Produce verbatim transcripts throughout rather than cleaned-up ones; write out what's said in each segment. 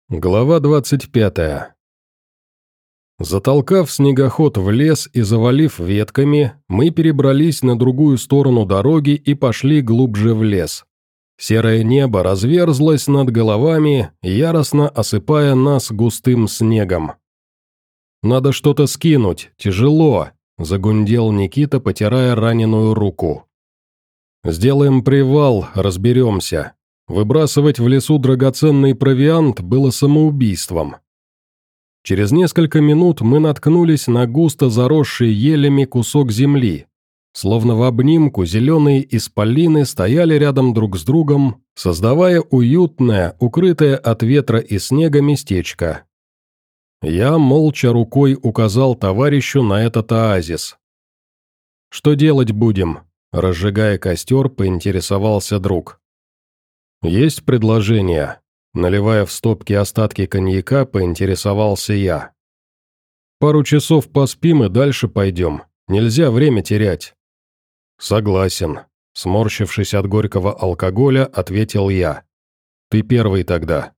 Глава двадцать пятая. Затолкав снегоход в лес и завалив ветками, мы перебрались на другую сторону дороги и пошли глубже в лес. Серое небо разверзлось над головами, яростно осыпая нас густым снегом. «Надо что-то скинуть, тяжело», – загундел Никита, потирая раненую руку. «Сделаем привал, разберемся». Выбрасывать в лесу драгоценный провиант было самоубийством. Через несколько минут мы наткнулись на густо заросший елями кусок земли. Словно в обнимку зеленые исполины стояли рядом друг с другом, создавая уютное, укрытое от ветра и снега местечко. Я молча рукой указал товарищу на этот оазис. «Что делать будем?» – разжигая костер, поинтересовался друг. «Есть предложение?» Наливая в стопки остатки коньяка, поинтересовался я. «Пару часов поспим и дальше пойдем. Нельзя время терять». «Согласен», — сморщившись от горького алкоголя, ответил я. «Ты первый тогда».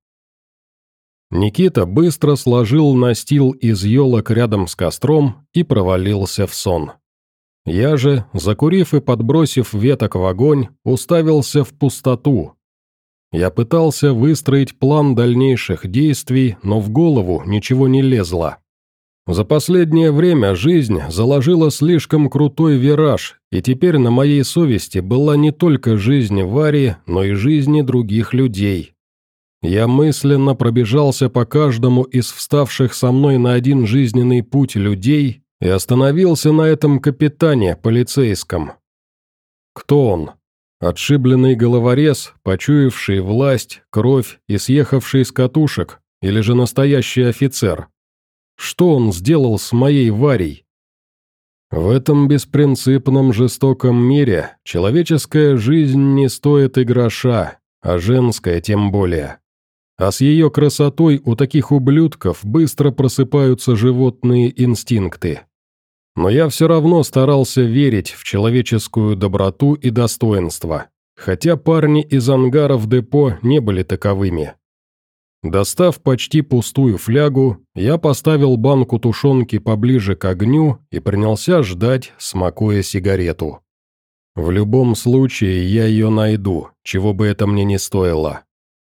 Никита быстро сложил настил из елок рядом с костром и провалился в сон. Я же, закурив и подбросив веток в огонь, уставился в пустоту. Я пытался выстроить план дальнейших действий, но в голову ничего не лезло. За последнее время жизнь заложила слишком крутой вираж, и теперь на моей совести была не только жизнь Вари, но и жизни других людей. Я мысленно пробежался по каждому из вставших со мной на один жизненный путь людей и остановился на этом капитане полицейском. Кто он? Отшибленный головорез, почуявший власть, кровь и съехавший с катушек, или же настоящий офицер? Что он сделал с моей Варей? В этом беспринципном жестоком мире человеческая жизнь не стоит и гроша, а женская тем более. А с ее красотой у таких ублюдков быстро просыпаются животные инстинкты. Но я все равно старался верить в человеческую доброту и достоинство, хотя парни из ангаров депо не были таковыми. Достав почти пустую флягу, я поставил банку тушенки поближе к огню и принялся ждать, смакуя сигарету. В любом случае я ее найду, чего бы это мне ни стоило.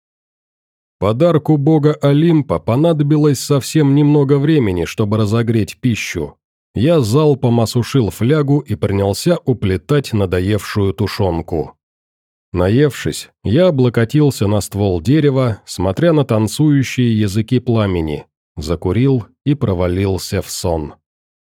Подарку бога Олимпа понадобилось совсем немного времени, чтобы разогреть пищу. Я залпом осушил флягу и принялся уплетать надоевшую тушенку. Наевшись, я облокотился на ствол дерева, смотря на танцующие языки пламени, закурил и провалился в сон.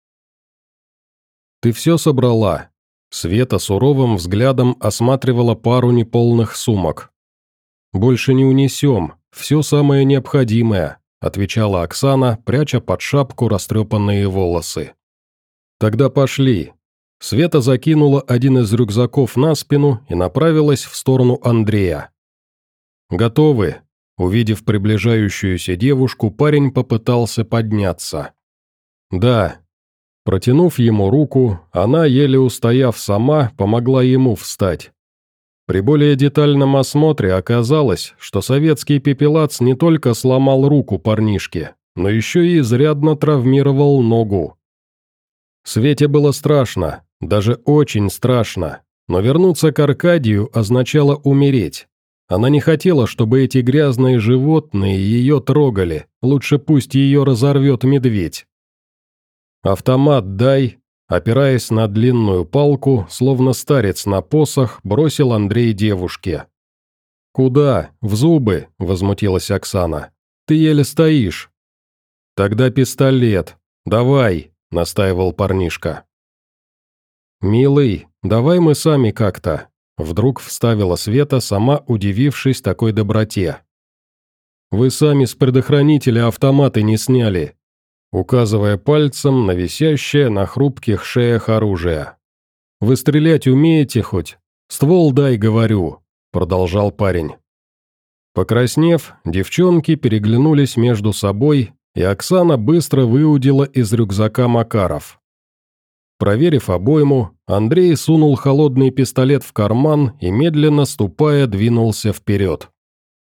«Ты все собрала?» Света суровым взглядом осматривала пару неполных сумок. «Больше не унесем, все самое необходимое», отвечала Оксана, пряча под шапку растрепанные волосы. «Тогда пошли». Света закинула один из рюкзаков на спину и направилась в сторону Андрея. «Готовы?» Увидев приближающуюся девушку, парень попытался подняться. «Да». Протянув ему руку, она, еле устояв сама, помогла ему встать. При более детальном осмотре оказалось, что советский пепелац не только сломал руку парнишке, но еще и изрядно травмировал ногу. Свете было страшно, даже очень страшно, но вернуться к Аркадию означало умереть. Она не хотела, чтобы эти грязные животные ее трогали, лучше пусть ее разорвет медведь. «Автомат дай», опираясь на длинную палку, словно старец на посох, бросил Андрей девушке. «Куда? В зубы», — возмутилась Оксана. «Ты еле стоишь». «Тогда пистолет. Давай», — настаивал парнишка. «Милый, давай мы сами как-то», — вдруг вставила Света, сама удивившись такой доброте. «Вы сами с предохранителя автоматы не сняли», указывая пальцем на висящее на хрупких шеях оружие. «Вы стрелять умеете хоть? Ствол дай, говорю», — продолжал парень. Покраснев, девчонки переглянулись между собой, и Оксана быстро выудила из рюкзака Макаров. Проверив обойму, Андрей сунул холодный пистолет в карман и, медленно ступая, двинулся вперед.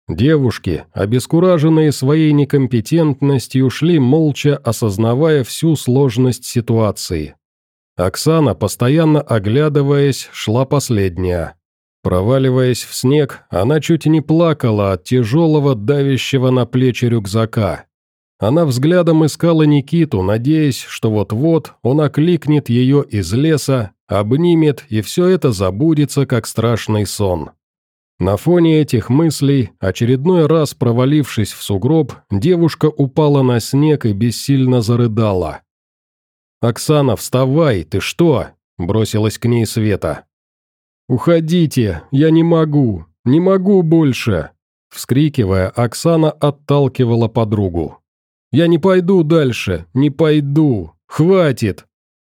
Девушки, обескураженные своей некомпетентностью, шли молча, осознавая всю сложность ситуации. Оксана, постоянно оглядываясь, шла последняя. Проваливаясь в снег, она чуть не плакала от тяжелого, давящего на плечи рюкзака. Она взглядом искала Никиту, надеясь, что вот-вот он окликнет ее из леса, обнимет, и все это забудется, как страшный сон. На фоне этих мыслей, очередной раз провалившись в сугроб, девушка упала на снег и бессильно зарыдала. «Оксана, вставай, ты что?» – бросилась к ней Света. «Уходите, я не могу, не могу больше!» Вскрикивая, Оксана отталкивала подругу. «Я не пойду дальше, не пойду, хватит!»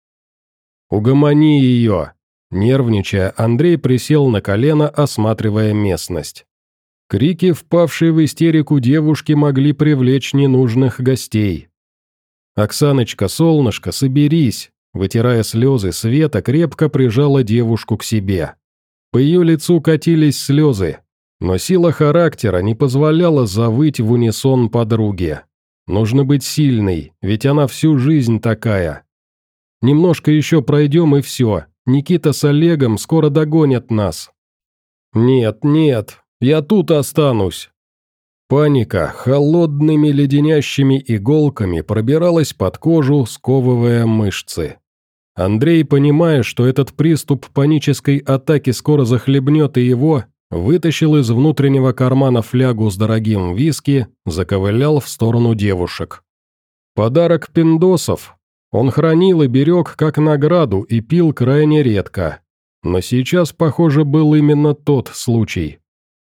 «Угомони ее!» Нервничая, Андрей присел на колено, осматривая местность. Крики, впавшие в истерику девушки, могли привлечь ненужных гостей. «Оксаночка, солнышко, соберись!» Вытирая слезы, Света крепко прижала девушку к себе. По ее лицу катились слезы, но сила характера не позволяла завыть в унисон подруге. Нужно быть сильной, ведь она всю жизнь такая. Немножко еще пройдем и все, Никита с Олегом скоро догонят нас. Нет, нет, я тут останусь. Паника холодными леденящими иголками пробиралась под кожу, сковывая мышцы. Андрей, понимая, что этот приступ панической атаки скоро захлебнет и его, вытащил из внутреннего кармана флягу с дорогим виски, заковылял в сторону девушек. Подарок пиндосов. Он хранил и берег как награду и пил крайне редко. Но сейчас, похоже, был именно тот случай.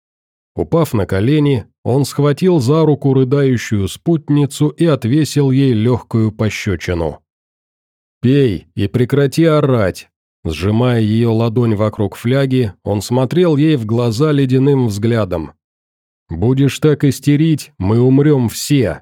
Упав на колени, он схватил за руку рыдающую спутницу и отвесил ей легкую пощечину. «Пей и прекрати орать!» Сжимая ее ладонь вокруг фляги, он смотрел ей в глаза ледяным взглядом. «Будешь так истерить, мы умрем все!»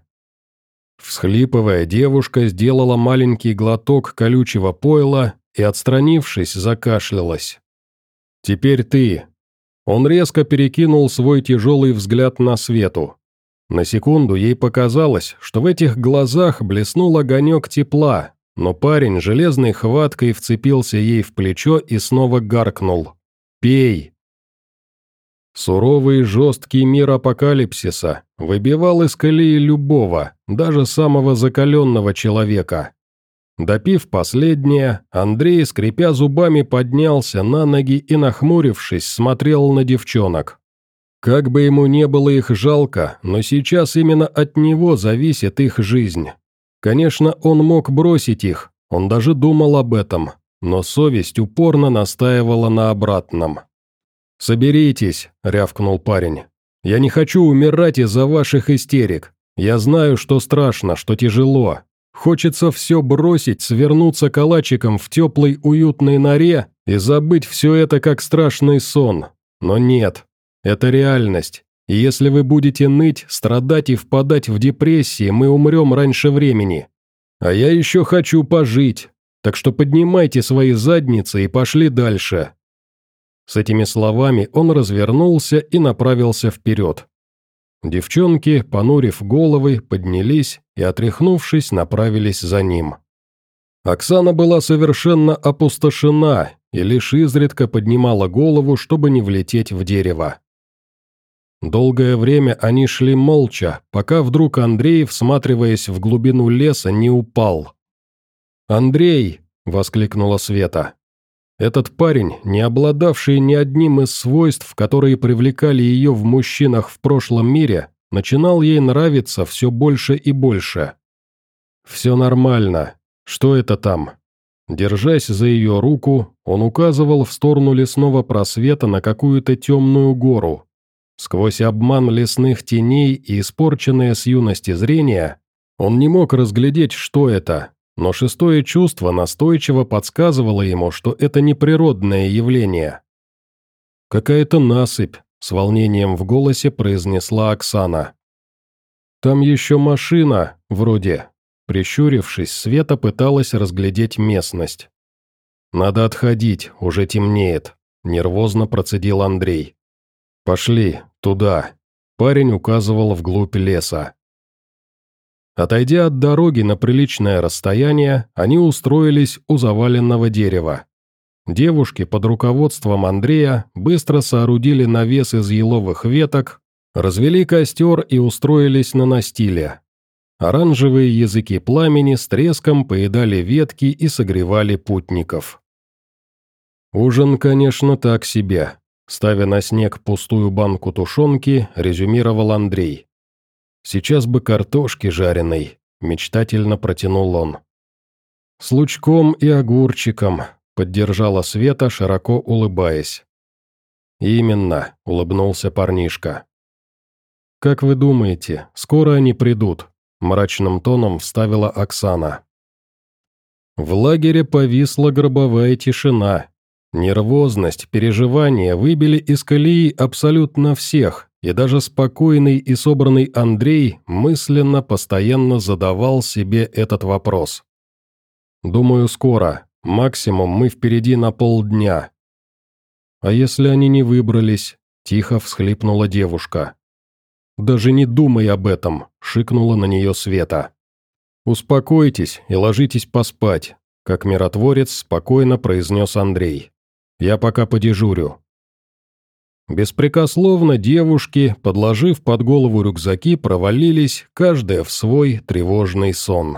Всхлипывая, девушка сделала маленький глоток колючего пойла и, отстранившись, закашлялась. «Теперь ты!» Он резко перекинул свой тяжелый взгляд на Свету. На секунду ей показалось, что в этих глазах блеснул огонек тепла, но парень железной хваткой вцепился ей в плечо и снова гаркнул. «Пей!» Суровый и жесткий мир апокалипсиса выбивал из колеи любого, даже самого закаленного человека. Допив последнее, Андрей, скрипя зубами, поднялся на ноги и, нахмурившись, смотрел на девчонок. Как бы ему не было их жалко, но сейчас именно от него зависит их жизнь. Конечно, он мог бросить их, он даже думал об этом, но совесть упорно настаивала на обратном. «Соберитесь», — рявкнул парень. «Я не хочу умирать из-за ваших истерик. Я знаю, что страшно, что тяжело. Хочется все бросить, свернуться калачиком в теплой уютной норе и забыть все это как страшный сон. Но нет, это реальность. И если вы будете ныть, страдать и впадать в депрессии, мы умрем раньше времени. А я еще хочу пожить, так что поднимайте свои задницы и пошли дальше». С этими словами он развернулся и направился вперед. Девчонки, понурив головы, поднялись и, отряхнувшись, направились за ним. Оксана была совершенно опустошена и лишь изредка поднимала голову, чтобы не влететь в дерево. Долгое время они шли молча, пока вдруг Андрей, всматриваясь в глубину леса, не упал. «Андрей!» – воскликнула Света. Этот парень, не обладавший ни одним из свойств, которые привлекали ее в мужчинах в прошлом мире, начинал ей нравиться все больше и больше. «Все нормально. Что это там?» Держась за ее руку, он указывал в сторону лесного просвета на какую-то темную гору. Сквозь обман лесных теней и испорченное с юности зрение, он не мог разглядеть, что это. Но шестое чувство настойчиво подсказывало ему, что это не природное явление. «Какая-то насыпь», — с волнением в голосе произнесла Оксана. «Там еще машина, вроде». Прищурившись, Света пыталась разглядеть местность. «Надо отходить, уже темнеет», — нервозно процедил Андрей. «Пошли, туда». Парень указывал вглубь леса. Отойдя от дороги на приличное расстояние, они устроились у заваленного дерева. Девушки под руководством Андрея быстро соорудили навес из еловых веток, развели костер и устроились на настиле. Оранжевые языки пламени с треском поедали ветки и согревали путников. Ужин, конечно, так себе. Ставя на снег пустую банку тушенки, резюмировал Андрей. «Сейчас бы картошки жареной», – мечтательно протянул он. «С лучком и огурчиком», – поддержала Света, широко улыбаясь. «Именно», – улыбнулся парнишка. «Как вы думаете, скоро они придут?» – мрачным тоном вставила Оксана. В лагере повисла гробовая тишина. Нервозность, переживания выбили из колеи абсолютно всех, и даже спокойный и собранный Андрей мысленно постоянно задавал себе этот вопрос. «Думаю, скоро. Максимум мы впереди на полдня». «А если они не выбрались?» – тихо всхлипнула девушка. «Даже не думай об этом», – шикнула на нее Света. «Успокойтесь и ложитесь поспать», – как миротворец спокойно произнес Андрей. «Я пока подежурю». Беспрекословно девушки, подложив под голову рюкзаки, провалились, каждая в свой тревожный сон.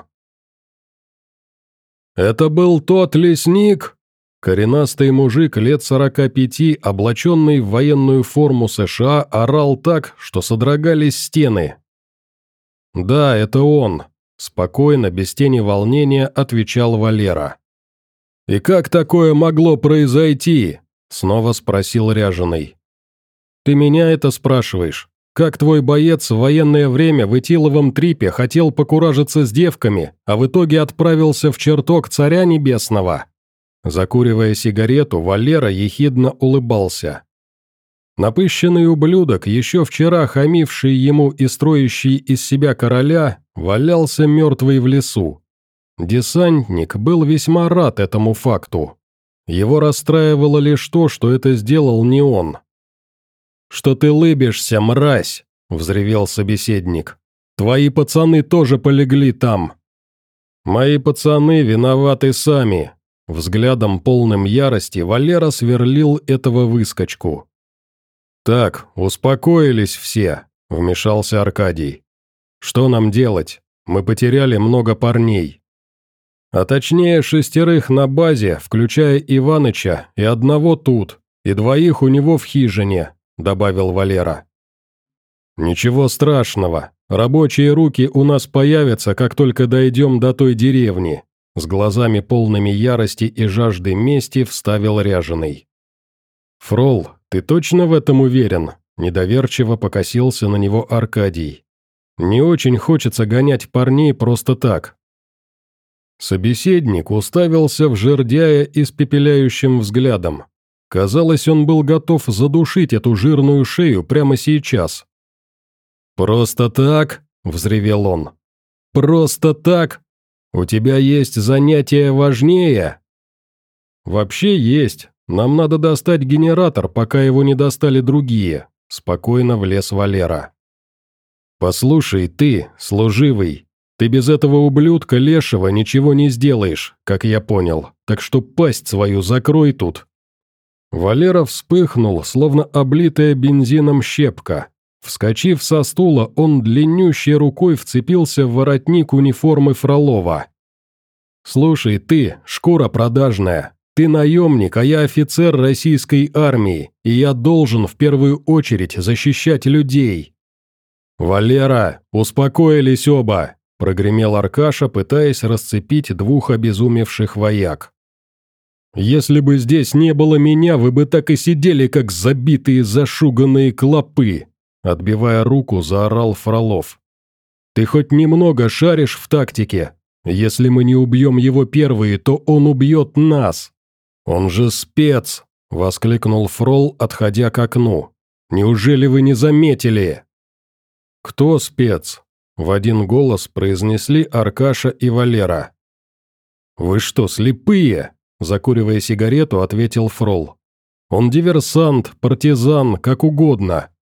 «Это был тот лесник?» Коренастый мужик лет сорока пяти, облаченный в военную форму США, орал так, что содрогались стены. «Да, это он», – спокойно, без тени волнения, отвечал Валера. «И как такое могло произойти?» – снова спросил Ряженый. «Ты меня это спрашиваешь? Как твой боец в военное время в Итиловом трипе хотел покуражиться с девками, а в итоге отправился в чертог Царя Небесного?» Закуривая сигарету, Валера ехидно улыбался. Напыщенный ублюдок, еще вчера хамивший ему и строящий из себя короля, валялся мертвый в лесу. Десантник был весьма рад этому факту. Его расстраивало лишь то, что это сделал не он. «Что ты лыбишься, мразь?» – взревел собеседник. «Твои пацаны тоже полегли там». «Мои пацаны виноваты сами», – взглядом полным ярости Валера сверлил этого выскочку. «Так, успокоились все», – вмешался Аркадий. «Что нам делать? Мы потеряли много парней. А точнее шестерых на базе, включая Иваныча, и одного тут, и двоих у него в хижине», – добавил Валера. «Ничего страшного, рабочие руки у нас появятся, как только дойдем до той деревни», – с глазами полными ярости и жажды мести вставил Ряженый. «Фрол, ты точно в этом уверен?» – недоверчиво покосился на него Аркадий. «Не очень хочется гонять парней просто так». Собеседник уставился в жердяя испепеляющим взглядом. Казалось, он был готов задушить эту жирную шею прямо сейчас. «Просто так?» – взревел он. «Просто так? У тебя есть занятие важнее?» «Вообще есть. Нам надо достать генератор, пока его не достали другие», – спокойно влез Валера. «Послушай, ты, служивый, ты без этого ублюдка лешего ничего не сделаешь, как я понял, так что пасть свою закрой тут». Валера вспыхнул, словно облитая бензином щепка. Вскочив со стула, он длиннющей рукой вцепился в воротник униформы Фролова. «Слушай, ты, шкура продажная, ты наемник, а я офицер российской армии, и я должен в первую очередь защищать людей». «Валера, успокоились оба!» – прогремел Аркаша, пытаясь расцепить двух обезумевших вояк. «Если бы здесь не было меня, вы бы так и сидели, как забитые зашуганные клопы!» – отбивая руку, заорал Фролов. «Ты хоть немного шаришь в тактике? Если мы не убьем его первые, то он убьет нас!» «Он же спец!» – воскликнул Фрол, отходя к окну. «Неужели вы не заметили?» «Кто спец?» – в один голос произнесли Аркаша и Валера. «Вы что, слепые?» – закуривая сигарету, ответил Фрол. «Он диверсант, партизан, как угодно.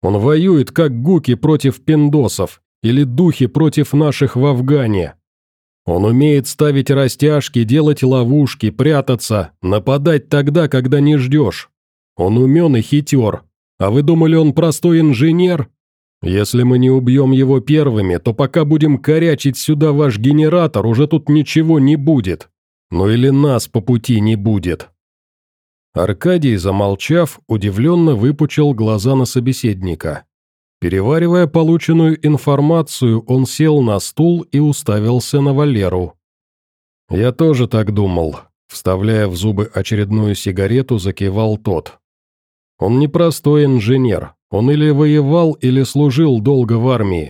Он воюет, как гуки против пиндосов или духи против наших в Афгане. Он умеет ставить растяжки, делать ловушки, прятаться, нападать тогда, когда не ждешь. Он умен и хитер. А вы думали, он простой инженер? Если мы не убьем его первыми, то пока будем корячить сюда ваш генератор, уже тут ничего не будет. Ну или нас по пути не будет». Аркадий, замолчав, удивленно выпучил глаза на собеседника. Переваривая полученную информацию, он сел на стул и уставился на Валеру. «Я тоже так думал», — вставляя в зубы очередную сигарету, закивал тот. «Он не простой инженер, он или воевал, или служил долго в армии».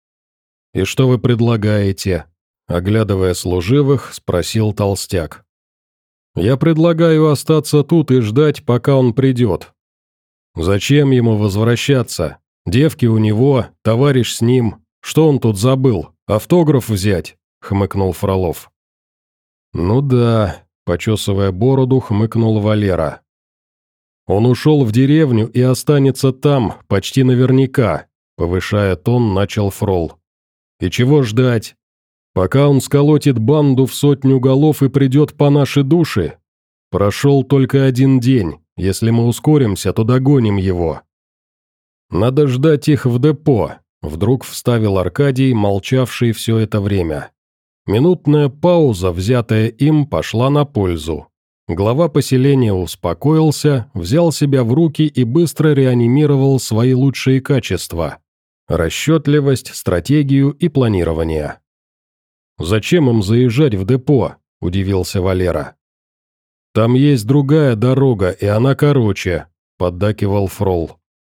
«И что вы предлагаете?» — оглядывая служивых, спросил толстяк. «Я предлагаю остаться тут и ждать, пока он придет. Зачем ему возвращаться? Девки у него, товарищ с ним. Что он тут забыл? Автограф взять?» — хмыкнул Фролов. «Ну да», — почесывая бороду, хмыкнул Валера. «Он ушел в деревню и останется там, почти наверняка», — повышая тон, начал Фрол. «И чего ждать? Пока он сколотит банду в сотню голов и придет по нашей душе? Прошел только один день, если мы ускоримся, то догоним его». «Надо ждать их в депо», — вдруг вставил Аркадий, молчавший все это время. Минутная пауза, взятая им, пошла на пользу. Глава поселения успокоился, взял себя в руки и быстро реанимировал свои лучшие качества – расчетливость, стратегию и планирование. «Зачем им заезжать в депо?» – удивился Валера. «Там есть другая дорога, и она короче», – поддакивал Фрол.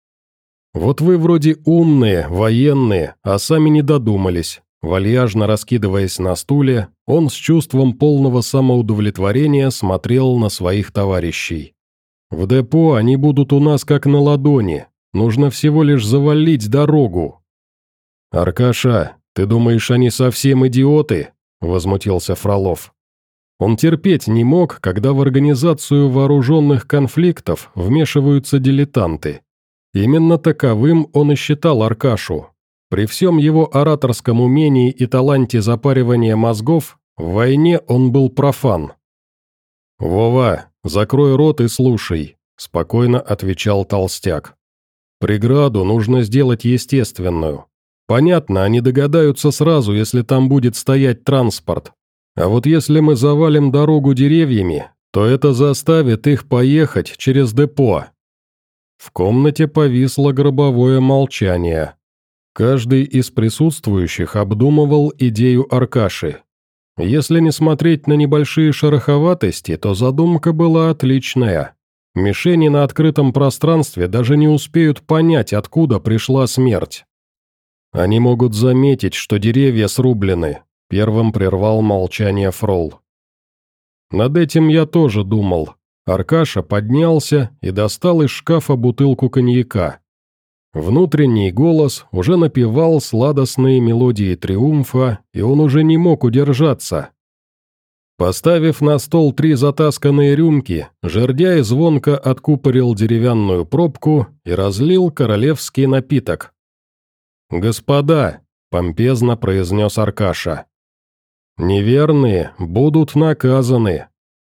«Вот вы вроде умные, военные, а сами не додумались». Вальяжно раскидываясь на стуле, он с чувством полного самоудовлетворения смотрел на своих товарищей. «В депо они будут у нас как на ладони, нужно всего лишь завалить дорогу». «Аркаша, ты думаешь, они совсем идиоты?» – возмутился Фролов. Он терпеть не мог, когда в организацию вооруженных конфликтов вмешиваются дилетанты. Именно таковым он и считал Аркашу. При всем его ораторском умении и таланте запаривания мозгов, в войне он был профан. «Вова, закрой рот и слушай», – спокойно отвечал толстяк. «Преграду нужно сделать естественную. Понятно, они догадаются сразу, если там будет стоять транспорт. А вот если мы завалим дорогу деревьями, то это заставит их поехать через депо». В комнате повисло гробовое молчание. Каждый из присутствующих обдумывал идею Аркаши. Если не смотреть на небольшие шероховатости, то задумка была отличная. Мишени на открытом пространстве даже не успеют понять, откуда пришла смерть. «Они могут заметить, что деревья срублены», — первым прервал молчание Фрол. «Над этим я тоже думал». Аркаша поднялся и достал из шкафа бутылку коньяка. Внутренний голос уже напевал сладостные мелодии триумфа, и он уже не мог удержаться. Поставив на стол три затасканные рюмки, жердяй звонко откупорил деревянную пробку и разлил королевский напиток. «Господа», — помпезно произнес Аркаша, — «неверные будут наказаны».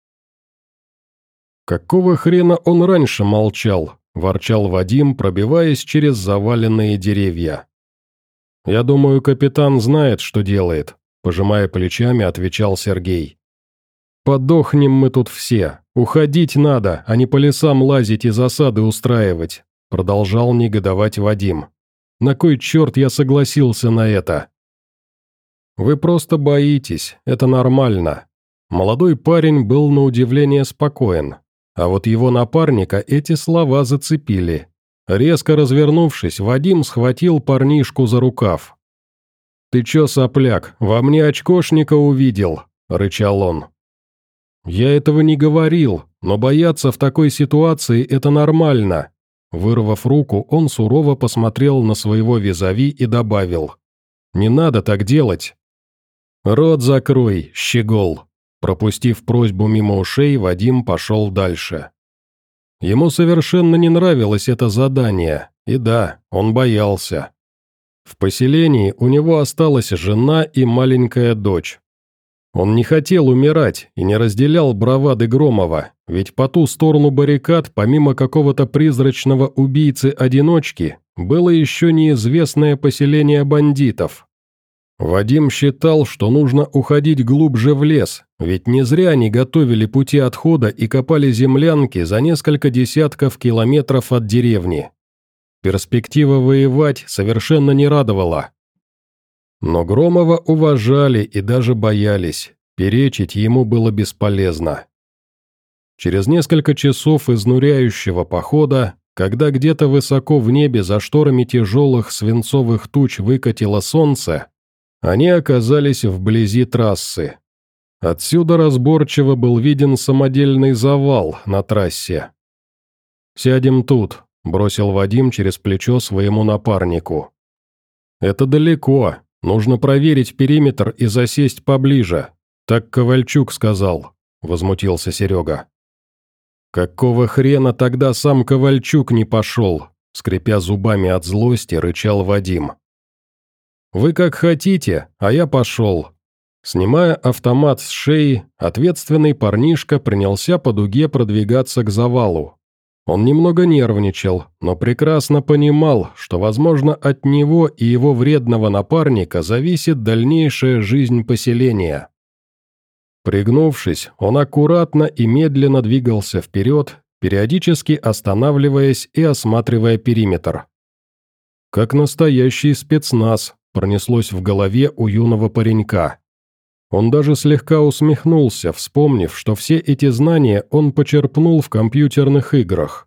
«Какого хрена он раньше молчал?» – ворчал Вадим, пробиваясь через заваленные деревья. «Я думаю, капитан знает, что делает», – пожимая плечами, отвечал Сергей. «Подохнем мы тут все. Уходить надо, а не по лесам лазить и засады устраивать», – продолжал негодовать Вадим. «На кой черт я согласился на это?» «Вы просто боитесь, это нормально». Молодой парень был на удивление спокоен. А вот его напарника эти слова зацепили. Резко развернувшись, Вадим схватил парнишку за рукав. «Ты чё, сопляк, во мне очкошника увидел?» – рычал он. «Я этого не говорил, но бояться в такой ситуации – это нормально». Вырвав руку, он сурово посмотрел на своего визави и добавил. «Не надо так делать». «Рот закрой, щегол». Пропустив просьбу мимо ушей, Вадим пошел дальше. Ему совершенно не нравилось это задание, И да, он боялся. В поселении у него осталась жена и маленькая дочь. Он не хотел умирать и не разделял бравады Громова, ведь по ту сторону баррикад, помимо какого-то призрачного убийцы-одиночки, было еще неизвестное поселение бандитов. Вадим считал, что нужно уходить глубже в лес, ведь не зря они готовили пути отхода и копали землянки за несколько десятков километров от деревни. Перспектива воевать совершенно не радовала. Но Громова уважали и даже боялись, перечить ему было бесполезно. Через несколько часов изнуряющего похода, когда где-то высоко в небе за шторами тяжелых свинцовых туч выкатило солнце, они оказались вблизи трассы. Отсюда разборчиво был виден самодельный завал на трассе. «Сядем тут», — бросил Вадим через плечо своему напарнику. «Это далеко. Нужно проверить периметр и засесть поближе. Так Ковальчук сказал», — возмутился Серега. «Какого хрена тогда сам Ковальчук не пошел?» — скрипя зубами от злости, рычал Вадим. «Вы как хотите, а я пошел». Снимая автомат с шеи, ответственный парнишка принялся по дуге продвигаться к завалу. Он немного нервничал, но прекрасно понимал, что, возможно, от него и его вредного напарника зависит дальнейшая жизнь поселения. Пригнувшись, он аккуратно и медленно двигался вперед, периодически останавливаясь и осматривая периметр. «Как настоящий спецназ», — пронеслось в голове у юного паренька. Он даже слегка усмехнулся, вспомнив, что все эти знания он почерпнул в компьютерных играх.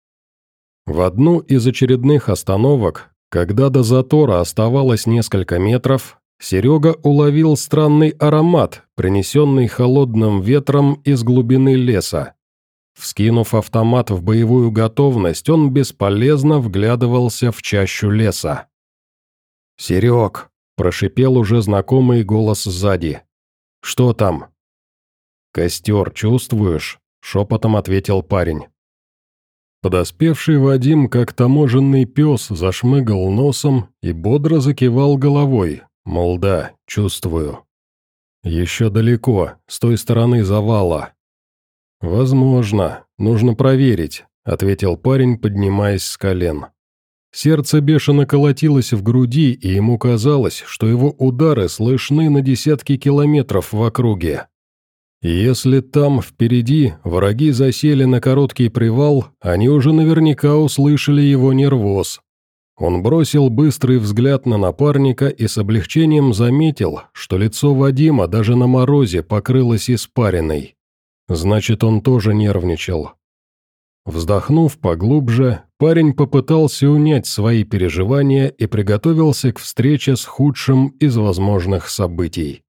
В одну из очередных остановок, когда до затора оставалось несколько метров, Серега уловил странный аромат, принесенный холодным ветром из глубины леса. Вскинув автомат в боевую готовность, он бесполезно вглядывался в чащу леса. «Серег!» – прошипел уже знакомый голос сзади. «Что там?» «Костер чувствуешь?» – шепотом ответил парень. Подоспевший Вадим, как таможенный пес, зашмыгал носом и бодро закивал головой, мол, да, чувствую. «Еще далеко, с той стороны завала». «Возможно, нужно проверить», — ответил парень, поднимаясь с колен. Сердце бешено колотилось в груди, и ему казалось, что его удары слышны на десятки километров в округе. И если там, впереди, враги засели на короткий привал, они уже наверняка услышали его нервоз. Он бросил быстрый взгляд на напарника и с облегчением заметил, что лицо Вадима даже на морозе покрылось испариной. Значит, он тоже нервничал. Вздохнув поглубже, парень попытался унять свои переживания и приготовился к встрече с худшим из возможных событий.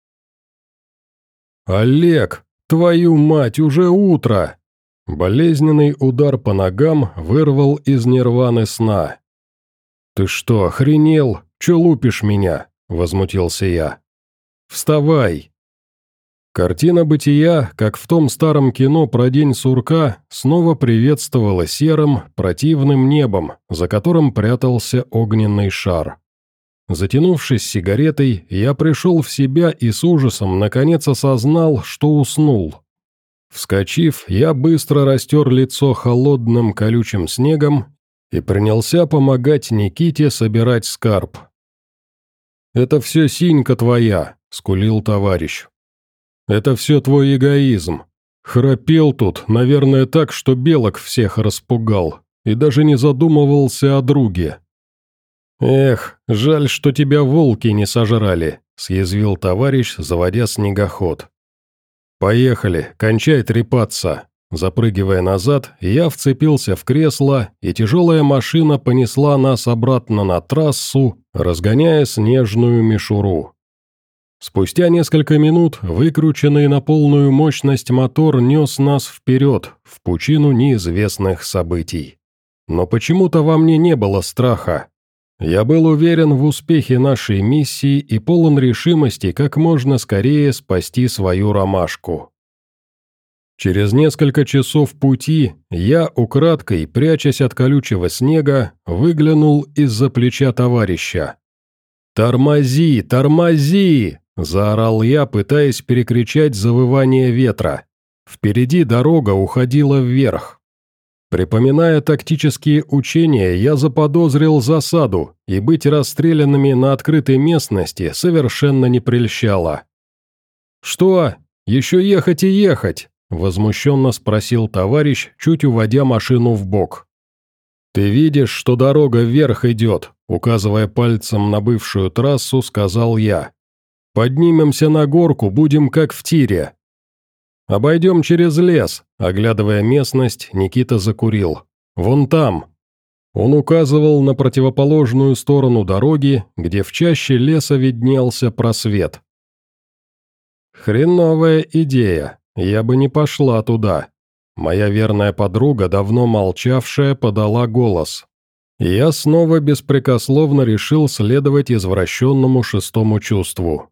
«Олег, твою мать, уже утро!» Болезненный удар по ногам вырвал из нирваны сна. «Ты что, охренел? Че лупишь меня?» – возмутился я. «Вставай!» Картина бытия, как в том старом кино про день сурка, снова приветствовала серым, противным небом, за которым прятался огненный шар. Затянувшись сигаретой, я пришел в себя и с ужасом наконец осознал, что уснул. Вскочив, я быстро растер лицо холодным колючим снегом и принялся помогать Никите собирать скарб. «Это все синька твоя», — скулил товарищ. «Это все твой эгоизм. Храпел тут, наверное, так, что белок всех распугал, и даже не задумывался о друге». «Эх, жаль, что тебя волки не сожрали», — съязвил товарищ, заводя снегоход. «Поехали, кончай трепаться». Запрыгивая назад, я вцепился в кресло, и тяжелая машина понесла нас обратно на трассу, разгоняя снежную мишуру. Спустя несколько минут выкрученный на полную мощность мотор нес нас вперед, в пучину неизвестных событий. Но почему-то во мне не было страха. Я был уверен в успехе нашей миссии и полон решимости как можно скорее спасти свою ромашку. Через несколько часов пути я, украдкой, прячась от колючего снега, выглянул из-за плеча товарища. «Тормози, тормози!» – заорал я, пытаясь перекричать завывание ветра. Впереди дорога уходила вверх. Припоминая тактические учения, я заподозрил засаду, и быть расстрелянными на открытой местности совершенно не прельщало. «Что? Еще ехать и ехать?» – возмущенно спросил товарищ, чуть уводя машину вбок. «Ты видишь, что дорога вверх идет», – указывая пальцем на бывшую трассу, сказал я. «Поднимемся на горку, будем как в тире». «Обойдем через лес», – оглядывая местность, Никита закурил. «Вон там». Он указывал на противоположную сторону дороги, где в чаще леса виднелся просвет. «Хреновая идея, я бы не пошла туда». Моя верная подруга, давно молчавшая, подала голос. Я снова беспрекословно решил следовать извращенному шестому чувству.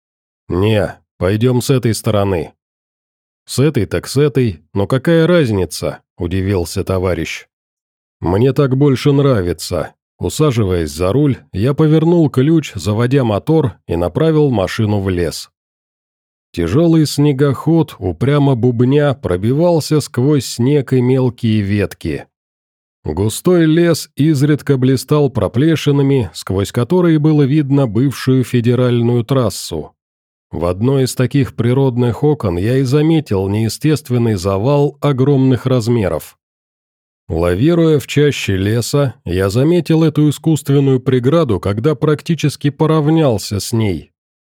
«Не, пойдем с этой стороны». «С этой так с этой, но какая разница?» – удивился товарищ. «Мне так больше нравится». Усаживаясь за руль, я повернул ключ, заводя мотор, и направил машину в лес. Тяжелый снегоход, упрямо бубня, пробивался сквозь снег и мелкие ветки. Густой лес изредка блистал проплешинами, сквозь которые было видно бывшую федеральную трассу. В одной из таких природных окон я и заметил неестественный завал огромных размеров. Лавируя в чаще леса, я заметил эту искусственную преграду, когда практически поравнялся с ней.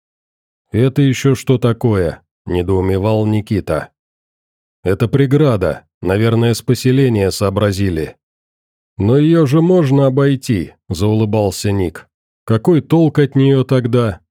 «Это еще что такое?» – недоумевал Никита. «Это преграда, наверное, с поселения сообразили». «Но ее же можно обойти», – заулыбался Ник. «Какой толк от нее тогда?»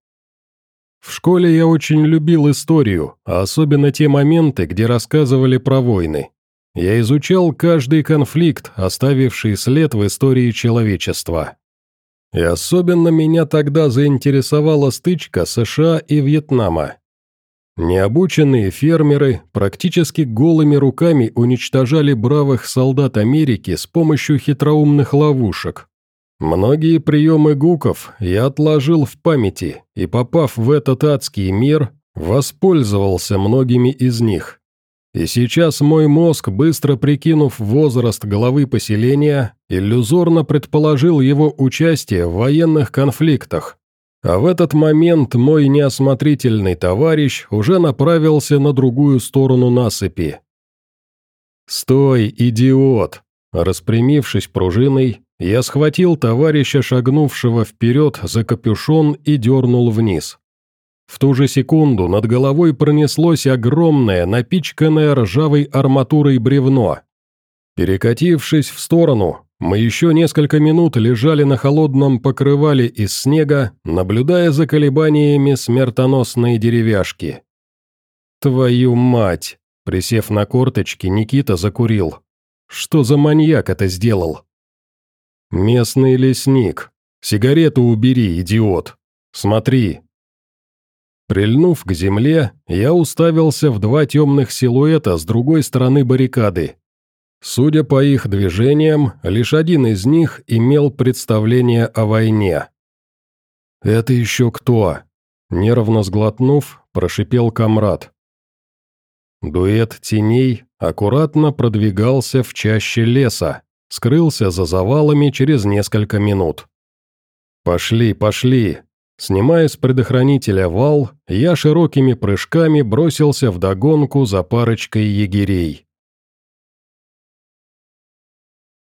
В школе я очень любил историю, а особенно те моменты, где рассказывали про войны. Я изучал каждый конфликт, оставивший след в истории человечества. И особенно меня тогда заинтересовала стычка США и Вьетнама. Необученные фермеры практически голыми руками уничтожали бравых солдат Америки с помощью хитроумных ловушек. Многие приемы гуков я отложил в памяти и, попав в этот адский мир, воспользовался многими из них. И сейчас мой мозг, быстро прикинув возраст главы поселения, иллюзорно предположил его участие в военных конфликтах. А в этот момент мой неосмотрительный товарищ уже направился на другую сторону насыпи. «Стой, идиот!» Распрямившись пружиной, я схватил товарища, шагнувшего вперед, за капюшон и дернул вниз. В ту же секунду над головой пронеслось огромное, напичканное ржавой арматурой бревно. Перекатившись в сторону, мы еще несколько минут лежали на холодном покрывале из снега, наблюдая за колебаниями смертоносной деревяшки. «Твою мать!» – присев на корточки, Никита закурил. «Что за маньяк это сделал?» «Местный лесник. Сигарету убери, идиот. Смотри». Прильнув к земле, я уставился в два темных силуэта с другой стороны баррикады. Судя по их движениям, лишь один из них имел представление о войне. «Это еще кто?» – нервно сглотнув, прошипел комрад. Дуэт теней аккуратно продвигался в чаще леса, скрылся за завалами через несколько минут. «Пошли, пошли!» Снимая с предохранителя вал, я широкими прыжками бросился вдогонку за парочкой егерей.